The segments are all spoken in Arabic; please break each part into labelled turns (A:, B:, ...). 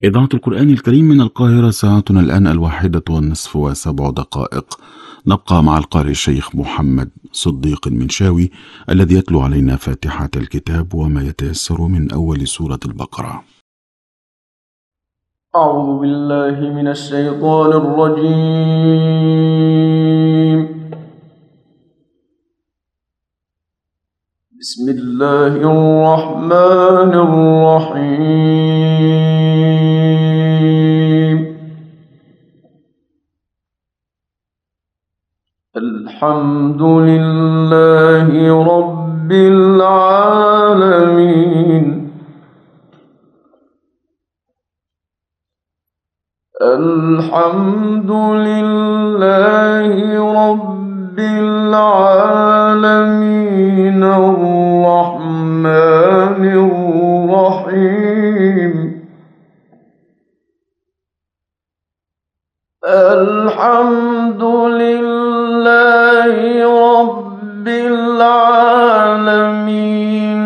A: إذاعة القرآن الكريم من القاهرة، ساعتنا الآن 1:07. نبقى مع القارئ الشيخ محمد صديق المنشاوي الذي يتلو علينا فاتحة الكتاب وما يتيسر من أول سورة البقرة.
B: أعوذ بالله من الشيطان الرجيم. بسم الله الرحمن الرحيم. الحمد لله رب العالمين. الحمد لله رب العالمين الرحمن الرحيم. الحمد لله رب العالمين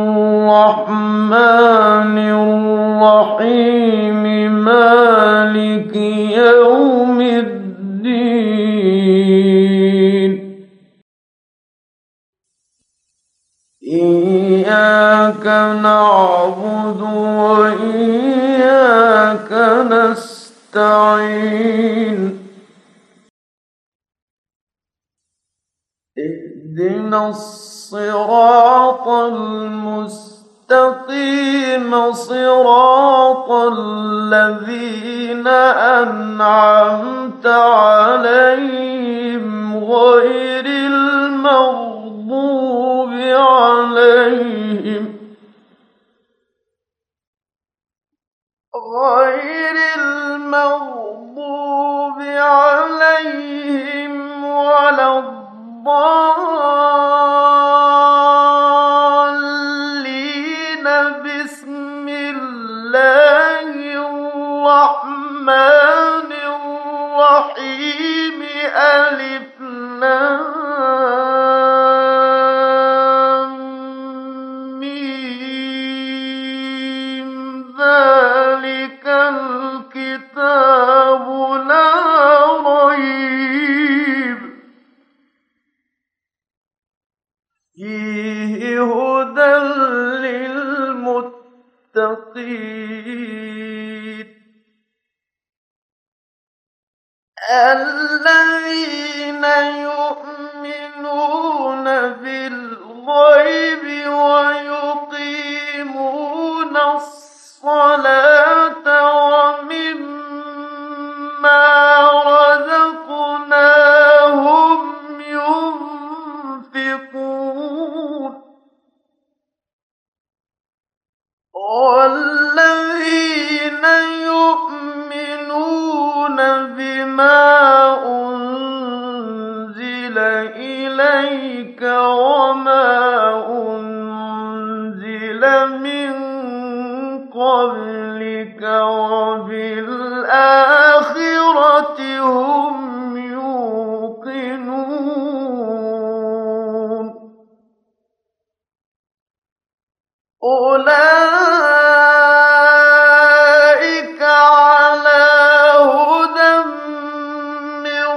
B: الرحمن الرحيم مالك يوم الدين. إياك نعبد وإياك نستعين. اهدنا الصراط المستقيم صراط الذين أنعمت عليهم غير المغضوب عليهم ولا الضالين. بسم الله الرحمن الرحيم. ألف لام ميم. ذلك الكتاب لا ريب فيه هدى للمتقين الذين يؤمنون بالغيب ويقيمون الصلاة ومما رزقناهم ينفقون. والذين يؤمنون بما أنزل إليك وما أنزل من قبلك وبالآخرة هم يوقنون. أولئك على هدى من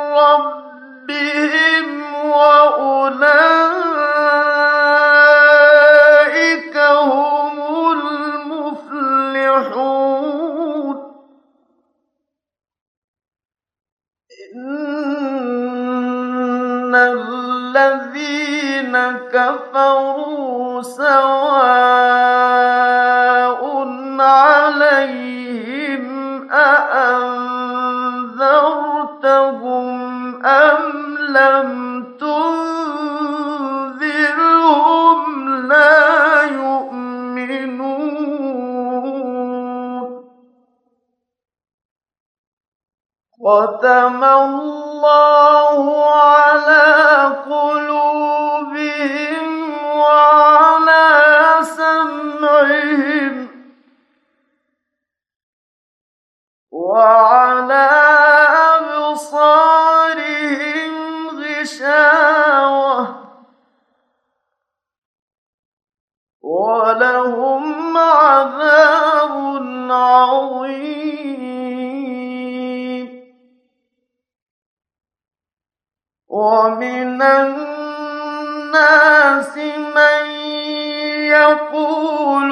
B: ربهم وأولئك هم المفلحون. إن الذين كفروا سواء عليهم أأنذرتهم أم لم تنذرهم لا يؤمنون. ختم الله على قلوبهم وعلى سمعهم وعلى أبصارهم غشاوة ولهم عذاب عظيم. عَظِيمٍ وَمِنَ النَّاسِ مَن يَقُولُ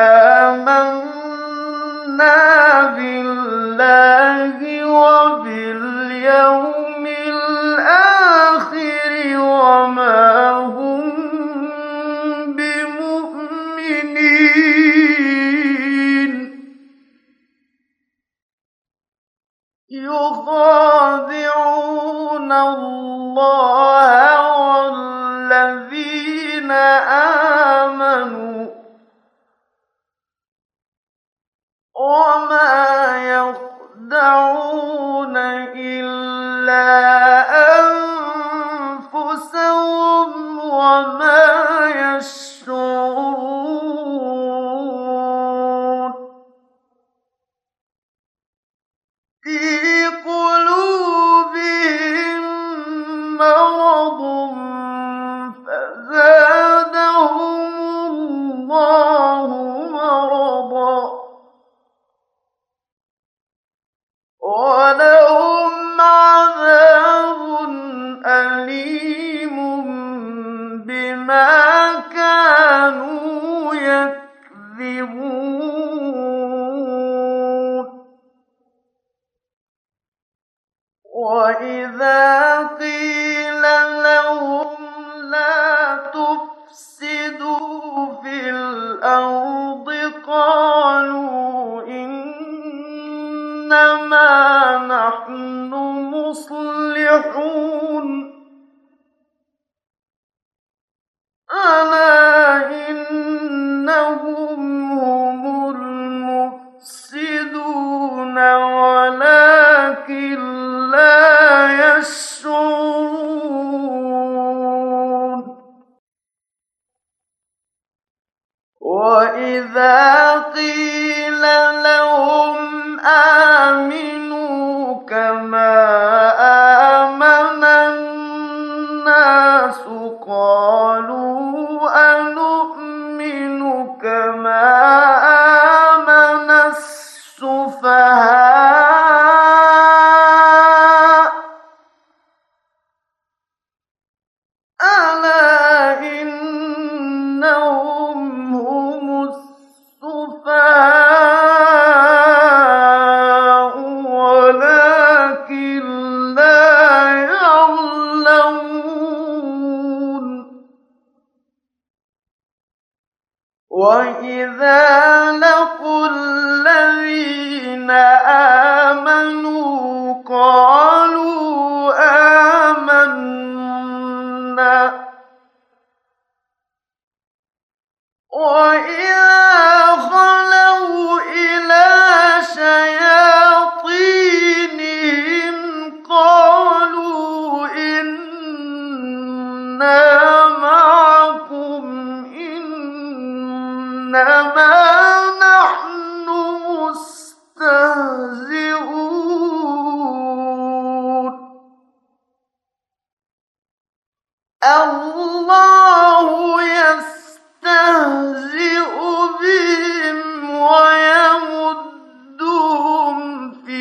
B: آمَنَّا بِاللَّهِ وَبِالْيَوْمِ الْآخِرِ وَمَا هُم بِمُؤْمِنِينَ يُخَادِعُونَ اللَّهَ وَالَّذِينَ آمَنُوا وَمَا يَخْدَعُونَ إِلَّا أَنفُسَهُمْ وَمَا يَشْعُرُونَ فِي قُلُوبِهِم مَّرَضٌ فَزَادَهُمُ اللَّهُ مَرَضًا وَلَهُمْ عَذَابٌ أَلِيمٌ بِمَا كَانُوا يَكْذِبُونَ وَإِذَا قِيلَ لَهُمْ لَا تُفْسِدُوا فِي الْأَرْضِ قَالُوا إِنَّمَا نَحْنُ مُصْلِحُونَ أَلَا إِنَّهُمْ هُمُ الْمُفْسِدُونَ وَلَٰكِن لَّا يَشْعُرُونَ وَإِذَا قِيلَ لَهُمْ آمِنُوا كَمَا آمَنَ النَّاسُ قَالُوا أَنُؤْمِنُ كَمَا آمَنَ السُّفَهَاءُ أَلَا إِنَّهُمْ هُمُ السُّفَهَاءُ وَلَٰكِن لَّا يَعْلَمُونَ وَإِذَا لَقُوا الَّذِينَ آمَنُوا قَالُوا آمَنَّا وَإِذَا خَلَوْا إِلَىٰ شَيَاطِينِهِمْ قَالُوا إِنَّا مَعَكُمْ إِنَّمَا نَحْنُ مُسْتَهْزِئُونَ اللَّهُ يَسْتَهْزِئُ بِهِمْ وَيَمُدُّهُمْ فِي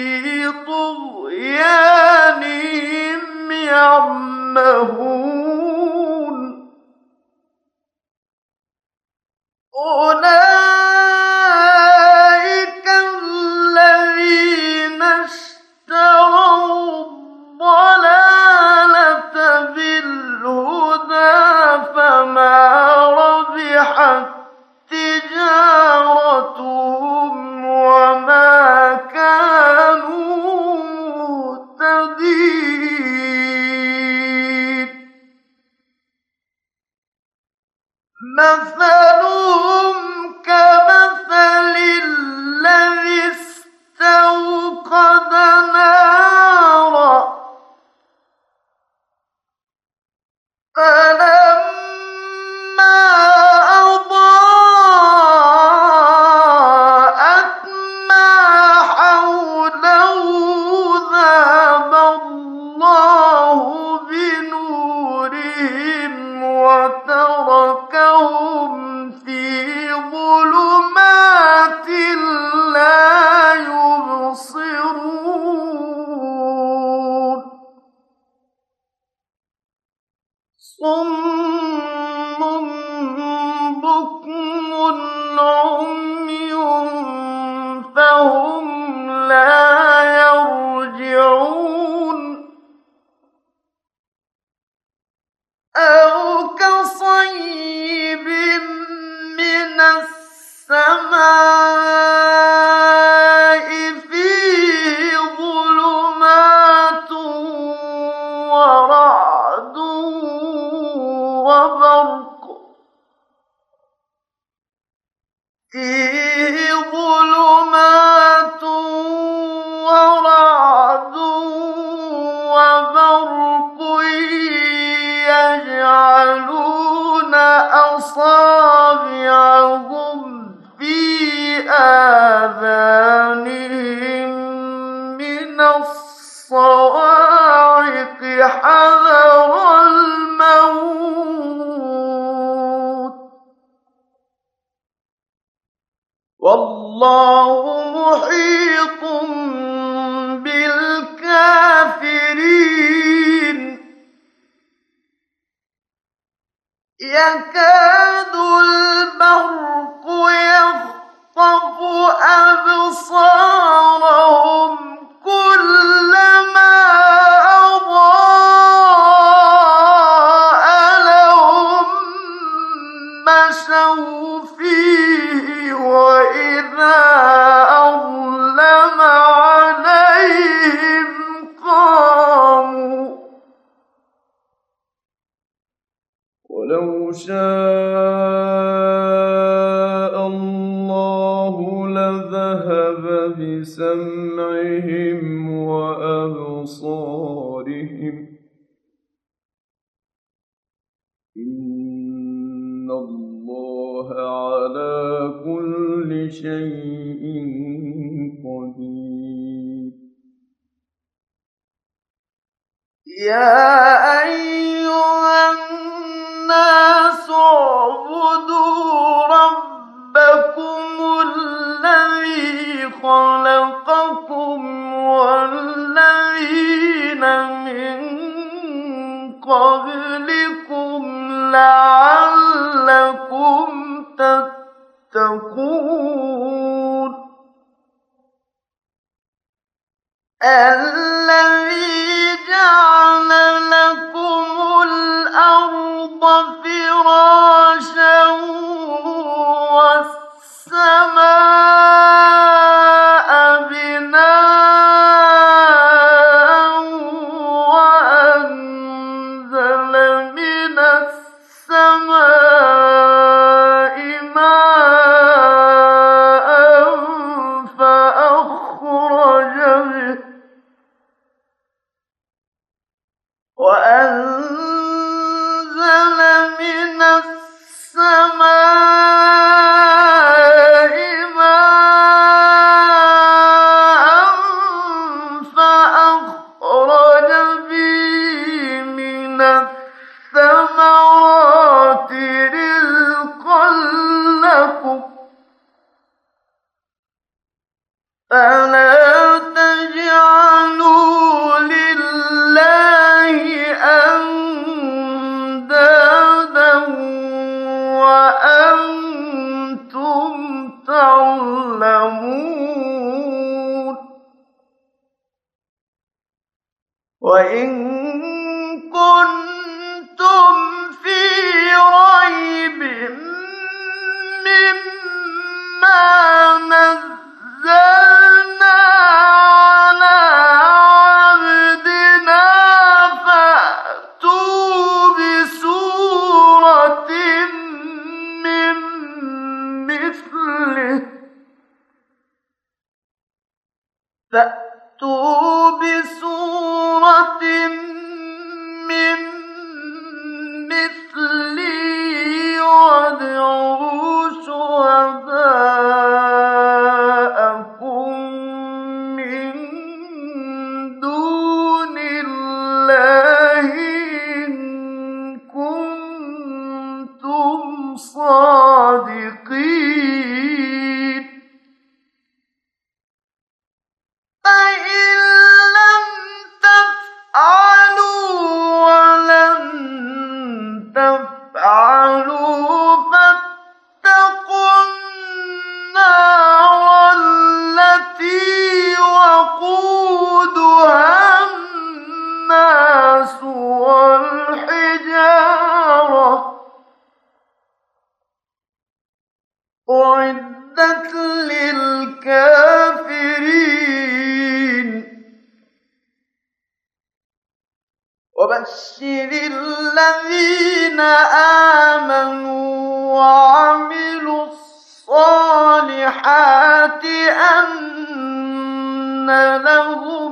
B: طُغْيَانِهِمْ يَعْمَهُونَ أُولَٰئِكَ الَّذِينَ اشْتَرَوُا الضَّلَالَةَ بِالْهُدَىٰ فَمَا رَبِحَت تِّجَارَتُهُمْ وَمَا كَانُوا مُهْتَدِينَ مَثَلُهُمْ كَمَثَلِ الَّذِي اسْتَوْقَدَ نَارًا فَلَمَّا أَضَاءَتْ مَا حَوْلَهُ ذَهَبَ اللَّهُ بِنُورِهِمْ وَتَرَكَهُمْ فِي ظُلُمَاتٍ لَّا محيط بالكافرين يكاد البرق يخطف أبصارهم كلما أضاء لهم مشوا فيه وإذا أظلم عليهم قاموا ولو شاء الله لذهب بسمعهم وأبصارهم إن الله على كل شيء قدير يا أيها الناس اعبدوا ربكم الذي خلقكم والذين من قبلكم لعلكم تتقون الذي جعل لكم الأرض فراشا والسماء بناء وأنزل من السماء ماء فأخرج به وأنزل من السماء ماء فأخرج به من الثمرات رزقا لكم فلا تجعلوا لله أندادا وأنتم تعلمون وإن كنتم في ريب مما نزلنا على عبدنا فأتوا بسورة من مثله وادعوا شهداءكم من دون الله إن كنتم صادقين فإن لم تفعلوا ولن تفعلوا فاتقوا النار التي وقودها الناس والحجارة أعدت للكافرين وبشر الذين آمنوا وعملوا الصالحات أن لهم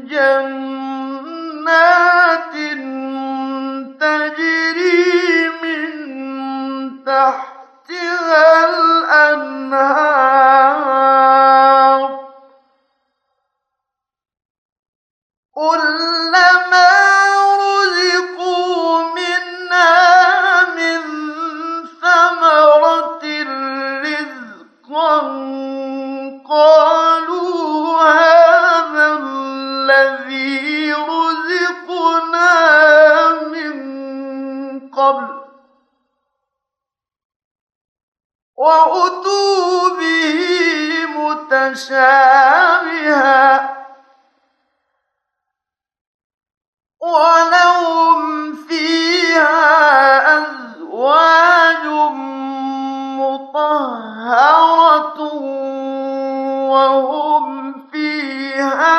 B: جنات تجري من تحتها الأنهار كلما رزقوا منها من ثمرة رزقا قالوا أكوابها ولهم فيها أزواج مطهرة وهم فيها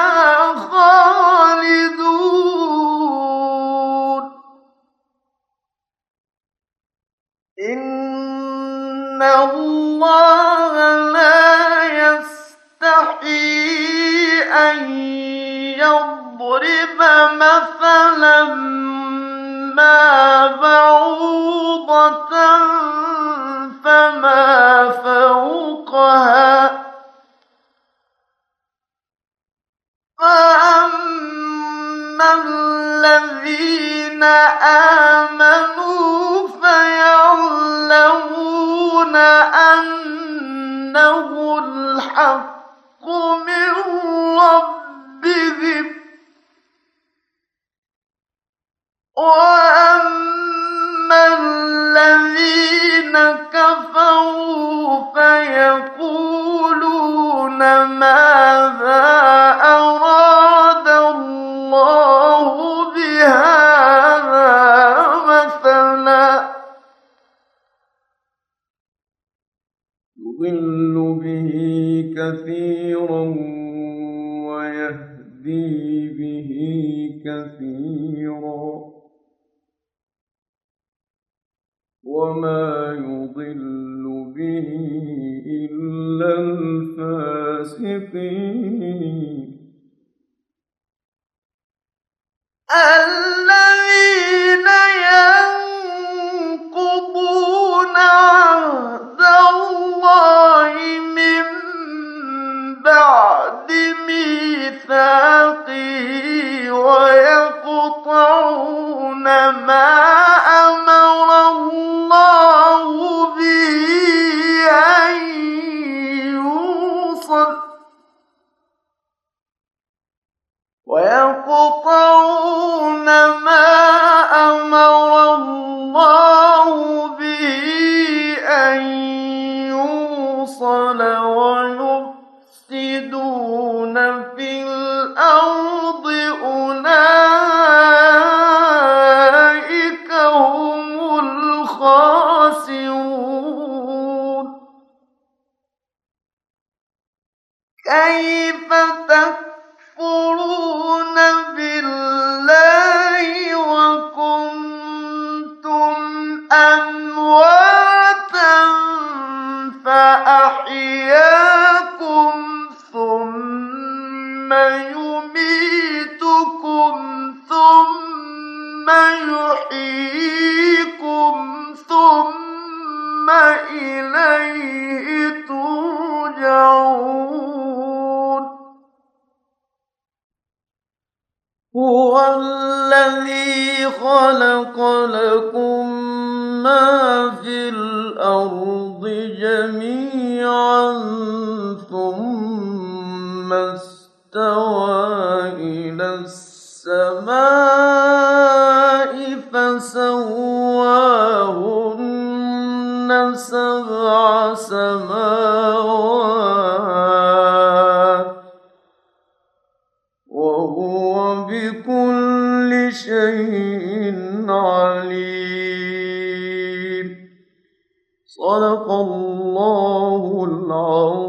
B: خالدون إن الله لا يستحيي أن يضرب مثلا ما بعوضة فما فوقها فأما الذين آمنوا فيعلمون أنه الحق من ربهم وأما الذين كفروا فيقولون ماذا أراد الله بهذا مثلا يضل به كثيرا ويهدي به كثيرا وما يضل به إلا الفاسقين الذين ينقضون عهد الله من بعد ميثاقه ويقطعون ما أمر الله به أن يوصل ويفسدون في الأرض أولئك هم الخاسرون كيف تكفرون بالله وكنتم أمواتا فأحياكم ثم يميتكم ثم يحييكم ثم إليه ترجعون هو الذي خلق لكم ما في الأرض جميعا ثم استوى إلى السماء فسواهن سبع سماوات وهو بكل شيء عليم صدق الله العظيم